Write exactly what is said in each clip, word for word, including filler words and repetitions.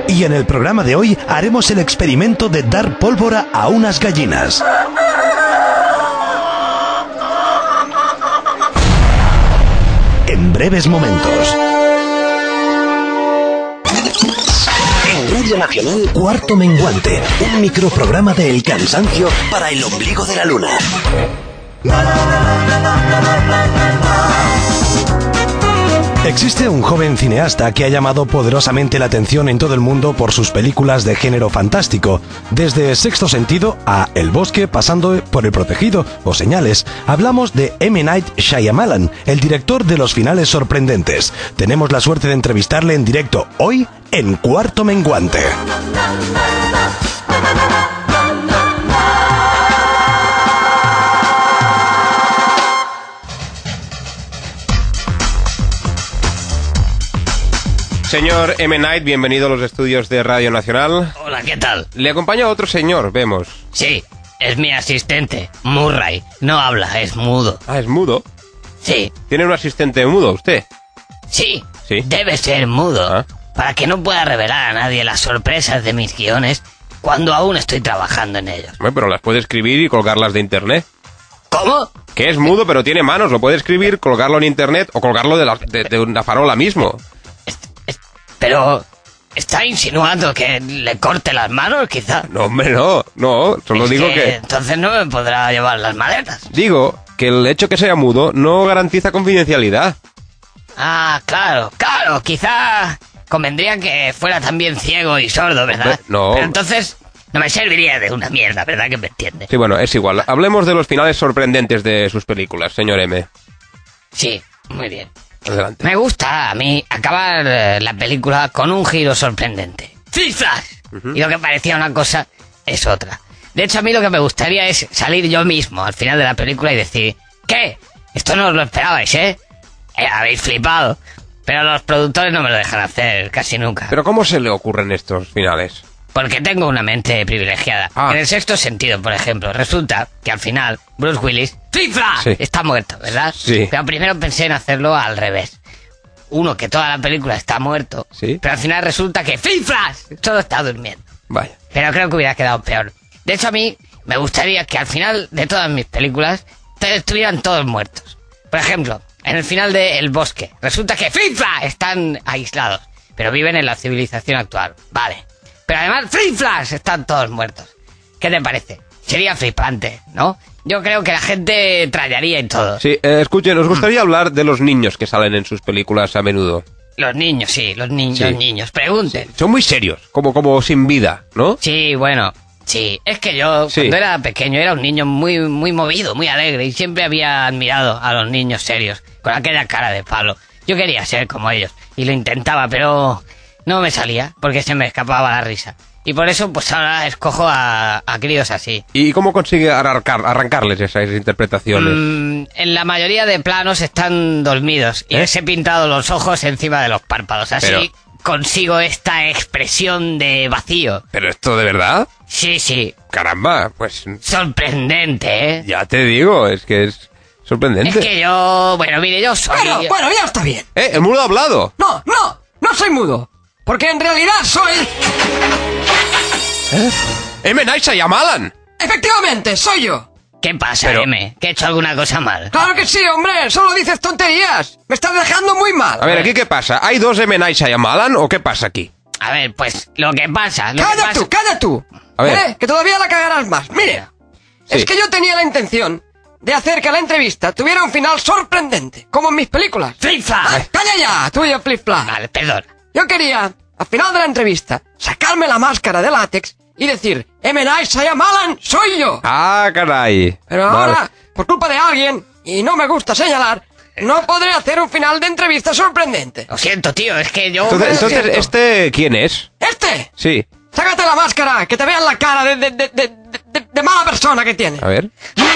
Y en el programa de hoy haremos el experimento de dar pólvora a unas gallinas. En breves momentos. En Radio Nacional, Cuarto Menguante, un microprograma de El Cansancio para el ombligo de la luna. Existe un joven cineasta que ha llamado poderosamente la atención en todo el mundo por sus películas de género fantástico, desde Sexto Sentido a El Bosque, pasando por El Protegido o Señales. Hablamos de M. Night Shyamalan, el director de los finales sorprendentes. Tenemos la suerte de entrevistarle en directo hoy en Cuarto Menguante. Señor M. Night, bienvenido a los estudios de Radio Nacional. Hola, ¿qué tal? Le acompaña otro señor, vemos. Sí, es mi asistente, Murray. No habla, es mudo. Ah, ¿es mudo? Sí. ¿Tiene un asistente mudo usted? Sí, ¿Sí? Debe ser mudo, ¿Ah? Para que no pueda revelar a nadie las sorpresas de mis guiones cuando aún estoy trabajando en ellos. Bueno, pero las puede escribir y colgarlas de internet. ¿Cómo? Que es mudo, pero tiene manos, lo puede escribir, colgarlo en internet o colgarlo de, la, de, de una farola mismo. Pero... ¿está insinuando que le corte las manos, quizá? No, hombre, no, no, solo Es digo que, que... entonces no me podrá llevar las maletas. Digo que el hecho que sea mudo no garantiza confidencialidad. Ah, claro, claro, quizá convendría que fuera también ciego y sordo, ¿verdad? No. Pero entonces no me serviría de una mierda, ¿verdad que me entiende? Sí, bueno, es igual. Hablemos de los finales sorprendentes de sus películas, señor M. Sí, muy bien. Adelante. Me gusta a mí acabar eh, la película con un giro sorprendente. ¡Flash! Uh-huh. Y lo que parecía una cosa es otra. De hecho, a mí lo que me gustaría es salir yo mismo al final de la película y decir: ¿qué? Esto no os lo esperabais, ¿eh? eh habéis flipado. Pero los productores no me lo dejan hacer casi nunca. ¿Pero cómo se le ocurren estos finales? Porque tengo una mente privilegiada. Ah. En el Sexto Sentido, por ejemplo, resulta que al final Bruce Willis ¡fifla! Sí. Está muerto, ¿verdad? Sí. Pero primero pensé en hacerlo al revés. Uno, que toda la película está muerto. Sí. Pero al final resulta que ¡fiflas! Solo está durmiendo. Vaya. Pero creo que hubiera quedado peor. De hecho, a mí me gustaría que al final de todas mis películas estuvieran todos muertos. Por ejemplo, en el final de El Bosque, resulta que ¡fifla! Están aislados, pero viven en la civilización actual. Vale. Pero además, ¡fiflas! Están todos muertos. ¿Qué te parece? Sería flipante, ¿no? Yo creo que la gente trallaría y todo. Sí, eh, escuchen, ¿os gustaría hablar de los niños que salen en sus películas a menudo? Los niños, sí, los niños, Sí. los niños. Pregunten. Sí. Son muy serios, como, como sin vida, ¿no? Sí, bueno, sí. Es que yo, Sí. cuando era pequeño, era un niño muy, muy movido, muy alegre, y siempre había admirado a los niños serios, con aquella cara de palo. Yo quería ser como ellos, y lo intentaba, pero no me salía, porque se me escapaba la risa. Y por eso, pues ahora escojo a, a críos así. ¿Y cómo consigue arrancar, arrancarles esas interpretaciones? Mm, en la mayoría de planos están dormidos, y ¿Eh? les he pintado los ojos encima de los párpados, así Pero- consigo esta expresión de vacío. ¿Pero esto de verdad? Sí, sí, Caramba, pues sorprendente, ¿eh? ya te digo, es que es sorprendente. Es que yo, bueno, mire, yo soy... Bueno, bueno, ya está bien. ¡Eh, el mudo ha hablado! No, no, no soy mudo. Porque en realidad soy... ¡M. Night Shyamalan! Efectivamente, soy yo. ¿Qué pasa, Pero- M? ¿Que he hecho alguna cosa mal? Claro que sí, hombre, solo dices tonterías. Me estás dejando muy mal. A ver, ¿aquí qué pasa? ¿Hay dos M. Night Shyamalan o qué pasa aquí? A ver, pues, lo que pasa... Lo que Calla pasa... tú, calla tú. A ver. ¿Eh? Que todavía la cagarás más. Mira, Sí. es que yo tenía la intención de hacer que la entrevista tuviera un final sorprendente, como en mis películas. ¡Flip-flap! Ay, ¡Calla ya, tú y el flip-flap! Vale, perdón. Yo quería, al final de la entrevista, sacarme la máscara de látex y decir: M. Night Shyamalan, soy yo. ¡Ah, caray! Pero Vale. ahora, por culpa de alguien, y no me gusta señalar, no podré hacer un final de entrevista sorprendente. Lo siento, tío, es que yo... Entonces, lo entonces, siento. ¿este quién es? ¡Este! Sí. ¡Sácate la máscara! ¡Que te vean la cara de, de, de, de, de- de mala persona que tiene! A ver.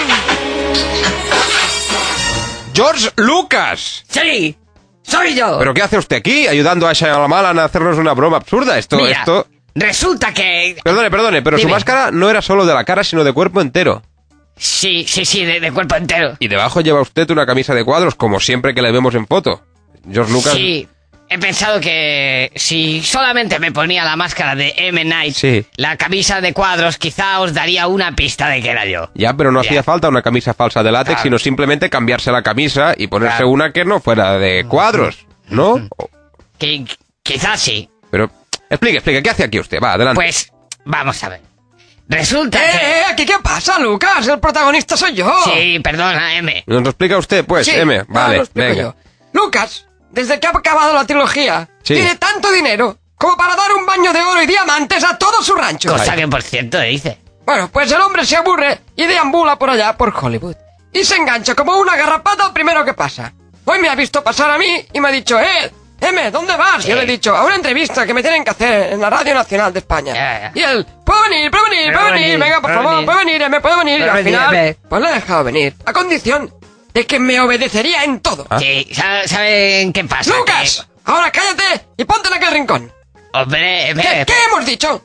¡George Lucas! ¡Sí! ¡Soy yo! ¿Pero qué hace usted aquí? Ayudando a Shyamalan a hacernos una broma absurda. Esto, Mira, esto... resulta que... Perdone, perdone, pero Dime. su máscara no era solo de la cara, sino de cuerpo entero. Sí, sí, sí, de, de cuerpo entero. Y debajo lleva usted una camisa de cuadros, como siempre que le vemos en foto. George Lucas... Sí, he pensado que si solamente me ponía la máscara de M. Night, Sí. la camisa de cuadros, quizá os daría una pista de que era yo. Ya, pero no Ya. hacía falta una camisa falsa de látex, Claro. sino simplemente cambiarse la camisa y ponerse Claro. una que no fuera de cuadros, ¿no? O- Que quizás sí. Pero, explique, explique, ¿qué hace aquí usted? Va, adelante. Pues, vamos a ver. Resulta ¡Eh, que... eh! ¿Aquí qué pasa, Lucas? El protagonista soy yo. Sí, perdona, M. ¿Nos lo explica usted, pues, Sí, M? ahora Vale, lo explico venga. yo. Lucas, desde que ha acabado la trilogía, Sí. tiene tanto dinero como para dar un baño de oro y diamantes a todo su rancho. Cosa que, por cierto, dice. Bueno, pues el hombre se aburre y deambula por allá, por Hollywood. Y se engancha como una garrapata al primero que pasa. Hoy me ha visto pasar a mí y me ha dicho, ¡eh! M, ¿dónde vas? Sí. Yo le he dicho, a una entrevista que me tienen que hacer en la Radio Nacional de España. Ya, ya. Y él, ¿puedo venir? ¿Puedo venir? ¿Puedo Puedo venir? venir, Venga, por puedo favor, venir. ¿puedo venir? M, ¿puedo venir? Y Puedo al venir, final, M. pues le he dejado venir. A condición de que me obedecería en todo. ¿Ah? Sí, ¿sabe- ¿saben qué pasa? ¡Lucas! Ahora cállate y ponte en aquel rincón. Que- hombre, M, ¿Qué, ¿Qué hemos dicho?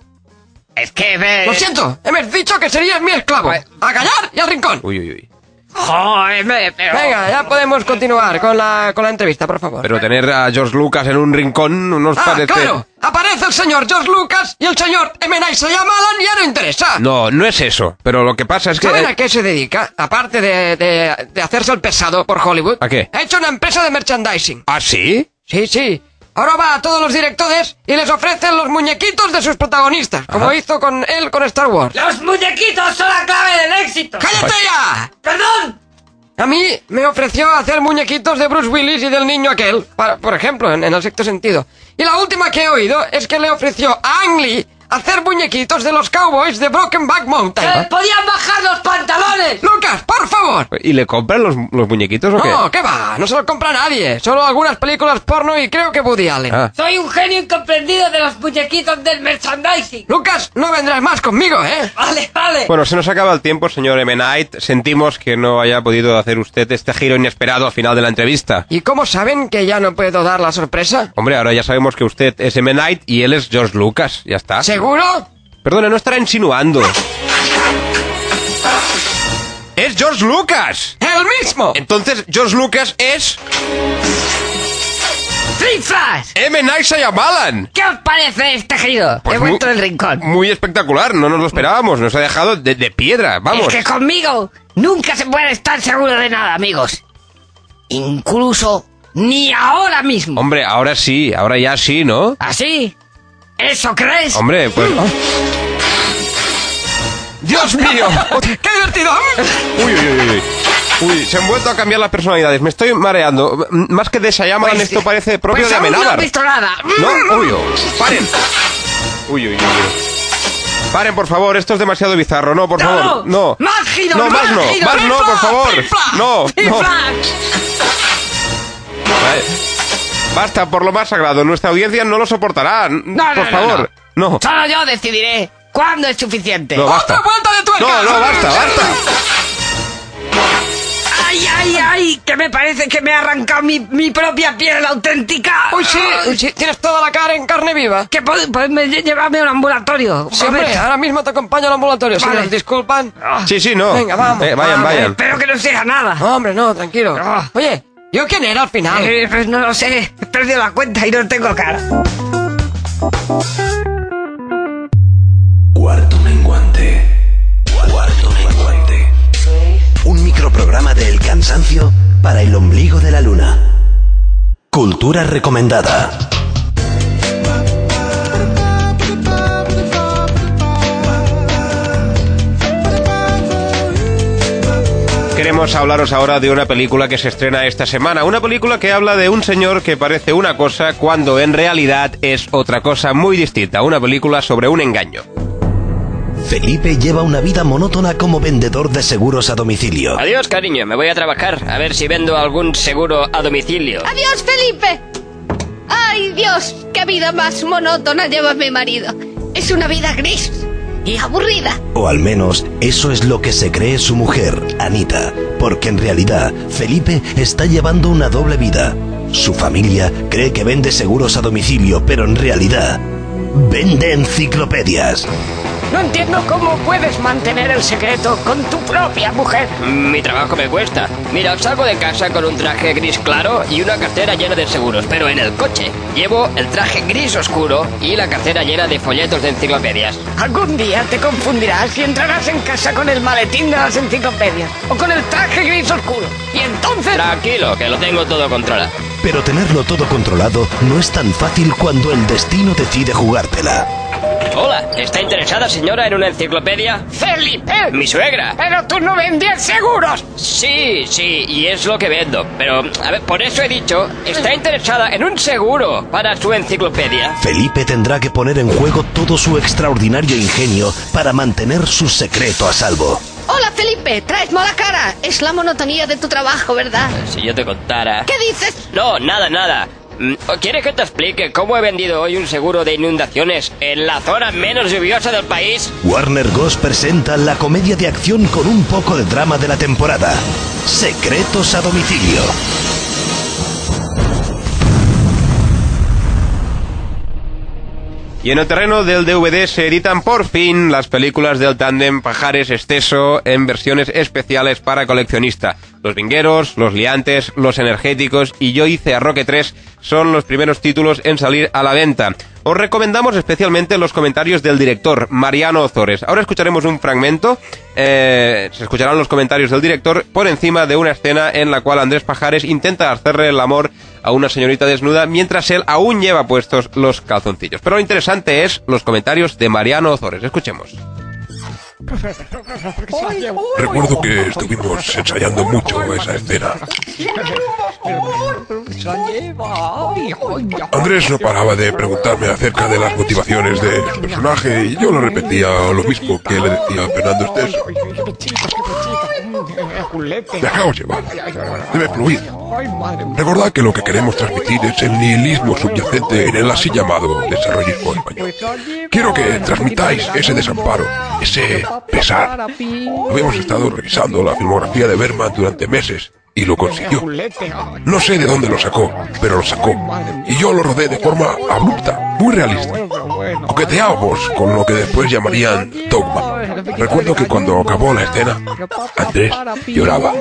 es que... M, Lo siento, hemos dicho que serías mi esclavo. Pues- A callar y al rincón. Uy, uy, uy. Joder, M, pero... Venga, ya podemos continuar con la, con la entrevista, por favor. Pero tener a George Lucas en un rincón no nos ah, parece... claro. Aparece el señor George Lucas y el señor M. Night Shyamalan y ya no interesa. No, no es eso. Pero lo que pasa es que... ¿Saben a qué se dedica? Aparte de, de, de hacerse el pesado por Hollywood. ¿A qué? Ha hecho una empresa de merchandising. ¿Ah, sí? Sí, sí. Ahora va a todos los directores y les ofrecen los muñequitos de sus protagonistas, como Ajá. hizo con él con Star Wars. ¡Los muñequitos son la clave del éxito! ¡Cállate ya! ¡Perdón! A mí me ofreció hacer muñequitos de Bruce Willis y del niño aquel, para- por ejemplo, en, en el sexto sentido. Y la última que he oído es que le ofreció a Ang Lee hacer muñequitos de los Cowboys de Brokenback Mountain. ¡Eh, podían bajar los pantalones! Lucas, por favor. ¿Y le compran los, los muñequitos o qué? No, ¿qué va? No se los compra nadie. Solo algunas películas porno y creo que Woody Allen. Ah. Soy un genio incomprendido de los muñequitos del merchandising. Lucas, no vendrás más conmigo, ¿eh? Vale, vale. Bueno, se nos acaba el tiempo, señor M. Night. Sentimos que no haya podido hacer usted este giro inesperado al final de la entrevista. ¿Y cómo saben que ya no puedo dar la sorpresa? Hombre, ahora ya sabemos que usted es M. Night y él es George Lucas. Ya está. ¿Seguro? Perdone, no estará insinuando. ¡Es George Lucas! ¡El mismo! Entonces, George Lucas es ¡Flip Flash! M. Night Shyamalan. ¿Qué os parece este giro? Pues He vuelto muy- del rincón. Muy espectacular, no nos lo esperábamos. Nos ha dejado de, de piedra, vamos. Es que conmigo nunca se puede estar seguro de nada, amigos. Incluso ni ahora mismo. Hombre, ahora sí, ahora ya sí, ¿no? ¿Así? ¿Eso crees? Hombre, pues... ¡Dios mío! ¡Qué divertido! Uy, uy, uy, uy. Uy, se han vuelto a cambiar las personalidades. Me estoy mareando. M- Más que de Shyamalan, Pues, esto parece propio pues de aún no Amenábar. he visto nada. ¿No? Uy, oh, paren. Uy, uy, uy, uy. Paren, por favor, esto es demasiado bizarro. No, por No, favor, no. más giros, No, más más no, giros. más no, por favor. ¡Flip-flop! No, ¡Flip no. Flash! Vale. Basta, por lo más sagrado. Nuestra audiencia no lo soportará. No, no, por no, favor. No. no. Solo yo decidiré cuándo es suficiente. No, basta. ¡Otra vuelta de tuerca! No, no, basta, basta. ¡Ay, ay, ay! Que me parece que me ha arrancado mi, mi propia piel auténtica. Uy, sí, uy, sí, tienes toda la cara en carne viva. Que pod- podedme lle- llevarme a un ambulatorio. Sí, hombre, ahora mismo te acompaño al ambulatorio. Si Vale. nos disculpan. Sí, sí, no. Venga, vamos, Eh, vayan, vamos. vayan. Espero que no sea nada. No, hombre, no, tranquilo. Ah. Oye, ¿yo quién era al final? Eh, pues no lo sé. He perdido la cuenta y no tengo cara. Cuarto menguante. Cuarto menguante. Un microprograma de El Cansancio para el ombligo de la luna. Cultura recomendada. Queremos hablaros ahora de una película que se estrena esta semana. Una película que habla de un señor que parece una cosa cuando en realidad es otra cosa muy distinta. Una película sobre un engaño. Felipe lleva una vida monótona como vendedor de seguros a domicilio. Adiós, cariño, me voy a trabajar. A ver si vendo algún seguro a domicilio. ¡Adiós, Felipe! ¡Ay, Dios! ¡Qué vida más monótona lleva mi marido! Es una vida gris y aburrida. O al menos eso es lo que se cree su mujer, Anita, porque en realidad Felipe está llevando una doble vida. Su familia cree que vende seguros a domicilio, pero en realidad vende enciclopedias. No entiendo cómo puedes mantener el secreto con tu propia mujer. Mi trabajo me cuesta. Mira, salgo de casa con un traje gris claro y una cartera llena de seguros, pero en el coche llevo el traje gris oscuro y la cartera llena de folletos de enciclopedias. Algún día te confundirás y entrarás en casa con el maletín de las enciclopedias o con el traje gris oscuro. Y entonces... Tranquilo, que lo tengo todo controlado. Pero tenerlo todo controlado no es tan fácil cuando el destino decide jugártela. Hola, ¿está interesada, señora, en una enciclopedia? ¡Felipe! ¡Mi suegra! ¡Pero tú no vendías seguros! Sí, sí, y es lo que vendo. Pero, a ver, por eso he dicho, está interesada en un seguro para su enciclopedia. Felipe tendrá que poner en juego todo su extraordinario ingenio para mantener su secreto a salvo. Hola, Felipe, traes mala cara. Es la monotonía de tu trabajo, ¿verdad? Si yo te contara... ¿Qué dices? No, nada, nada. ¿Quieres que te explique cómo he vendido hoy un seguro de inundaciones en la zona menos lluviosa del país? Warner Bros. Presenta la comedia de acción con un poco de drama de la temporada. Secretos a domicilio. Y en el terreno del D V D se editan por fin las películas del tándem Pajares-Esteso en versiones especiales para coleccionista. Los Vingueros, Los Liantes, Los Energéticos y Yo hice a Roque tres son los primeros títulos en salir a la venta. Os recomendamos especialmente los comentarios del director, Mariano Ozores. Ahora escucharemos un fragmento, eh, se escucharán los comentarios del director por encima de una escena en la cual Andrés Pajares intenta hacerle el amor a una señorita desnuda mientras él aún lleva puestos los calzoncillos. Pero lo interesante es los comentarios de Mariano Ozores. Escuchemos. Recuerdo que estuvimos ensayando mucho esa escena. Andrés no paraba de preguntarme acerca de las motivaciones de su personaje y yo le repetía lo mismo que le decía a Fernando Esteso. Dejaos llevar, debe fluir. Recordad que lo que queremos transmitir es el nihilismo subyacente en el así llamado desarrollismo español. Quiero que transmitáis ese desamparo, ese pesar. Habíamos estado revisando la filmografía de Bergman durante meses y lo consiguió. No sé de dónde lo sacó, pero lo sacó. Y yo lo rodé de forma abrupta, muy realista. Coqueteábamos con lo que después llamarían dogma. Recuerdo que cuando acabó la escena, Andrés lloraba.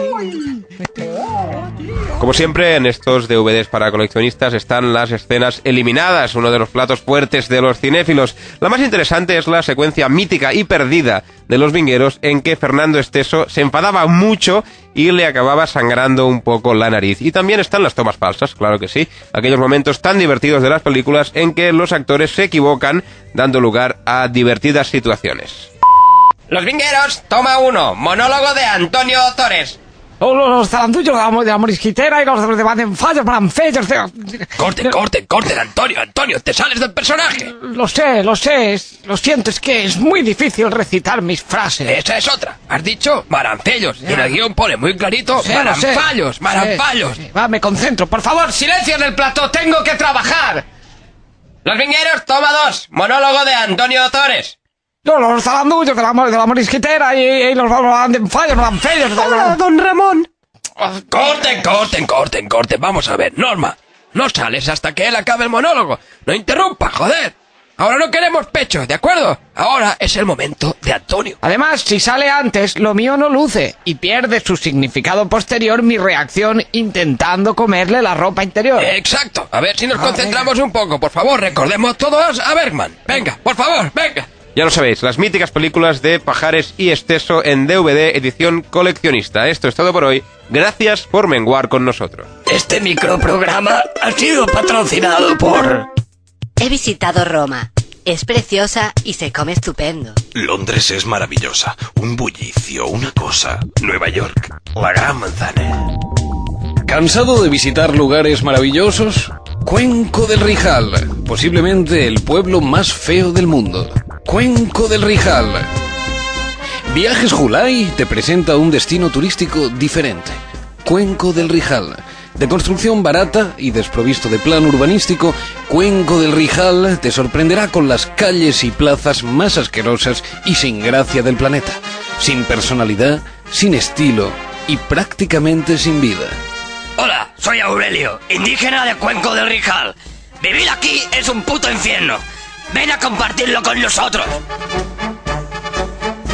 Como siempre, en estos D V Ds para coleccionistas están las escenas eliminadas, uno de los platos fuertes de los cinéfilos. La más interesante es la secuencia mítica y perdida de Los Vingueros, en que Fernando Esteso se enfadaba mucho y le acababa sangrando un poco la nariz. Y también están las tomas falsas, claro que sí, aquellos momentos tan divertidos de las películas en que los actores se equivocan, dando lugar a divertidas situaciones. Los Vingueros, toma uno, monólogo de Antonio Ozores. Los zarandullos de la morisquitera y los de Badenfallos, Baranfellos... Corten, corten, corten, Antonio, Antonio, te sales del personaje. Lo sé, lo sé, es, lo siento, es que es muy difícil recitar mis frases. Esa es otra. Has dicho Maranfellos, y en el guión pone muy clarito Sí, Maranfallos, sí, Maranfallos. sí, sí. Va, me concentro, por favor, silencio en el plató, tengo que trabajar. Los Vingueros, toma dos, monólogo de Antonio Ozores. No, los zarandullos de la, de la morisquitera y, y los Badenfallos, Baranfellos... Hola, don Ramón. Corten, corten, corten, corten. Vamos a ver, Norma, no sales hasta que él acabe el monólogo. No interrumpa, joder. Ahora no queremos pecho, ¿de acuerdo? Ahora es el momento de Antonio. Además, si sale antes, lo mío no luce y pierde su significado posterior mi reacción intentando comerle la ropa interior. Exacto. A ver si nos concentramos un poco, por favor. Recordemos todos a Bergman. Venga, por favor, venga. Ya lo sabéis, las míticas películas de Pajares y Esteso en D V D edición coleccionista. Esto es todo por hoy. Gracias por menguar con nosotros. Este microprograma ha sido patrocinado por... He visitado Roma. Es preciosa y se come estupendo. Londres es maravillosa. Un bullicio, una cosa. Nueva York, la gran manzana. ¿Cansado de visitar lugares maravillosos? Cuenco del Rijal, posiblemente el pueblo más feo del mundo. Cuenco del Rijal. Viajes Julay te presenta un destino turístico diferente. Cuenco del Rijal. De construcción barata y desprovisto de plan urbanístico, Cuenco del Rijal te sorprenderá con las calles y plazas más asquerosas y sin gracia del planeta. Sin personalidad, sin estilo y prácticamente sin vida. Hola, soy Aurelio, indígena de Cuenco del Rijal. Vivir aquí es un puto infierno. Ven a compartirlo con nosotros.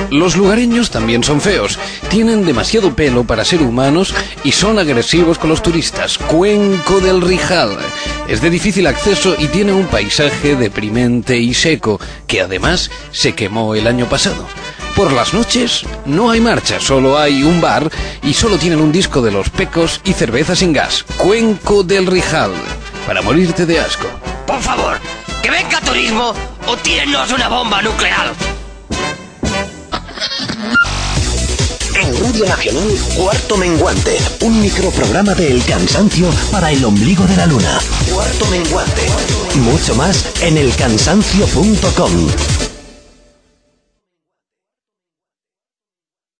Los lugareños también son feos, tienen demasiado pelo para ser humanos y son agresivos con los turistas. Cuenco del Rijal es de difícil acceso y tiene un paisaje deprimente y seco, que además se quemó el año pasado. Por las noches no hay marcha, solo hay un bar y solo tienen un disco de Los Pecos y cerveza sin gas. Cuenco del Rijal, para morirte de asco. Por favor, que venga turismo o tírennos una bomba nuclear. En Radio Nacional, Cuarto Menguante, un microprograma de El Cansancio para el ombligo de la luna. Cuarto Menguante. Mucho más en el cansancio punto com.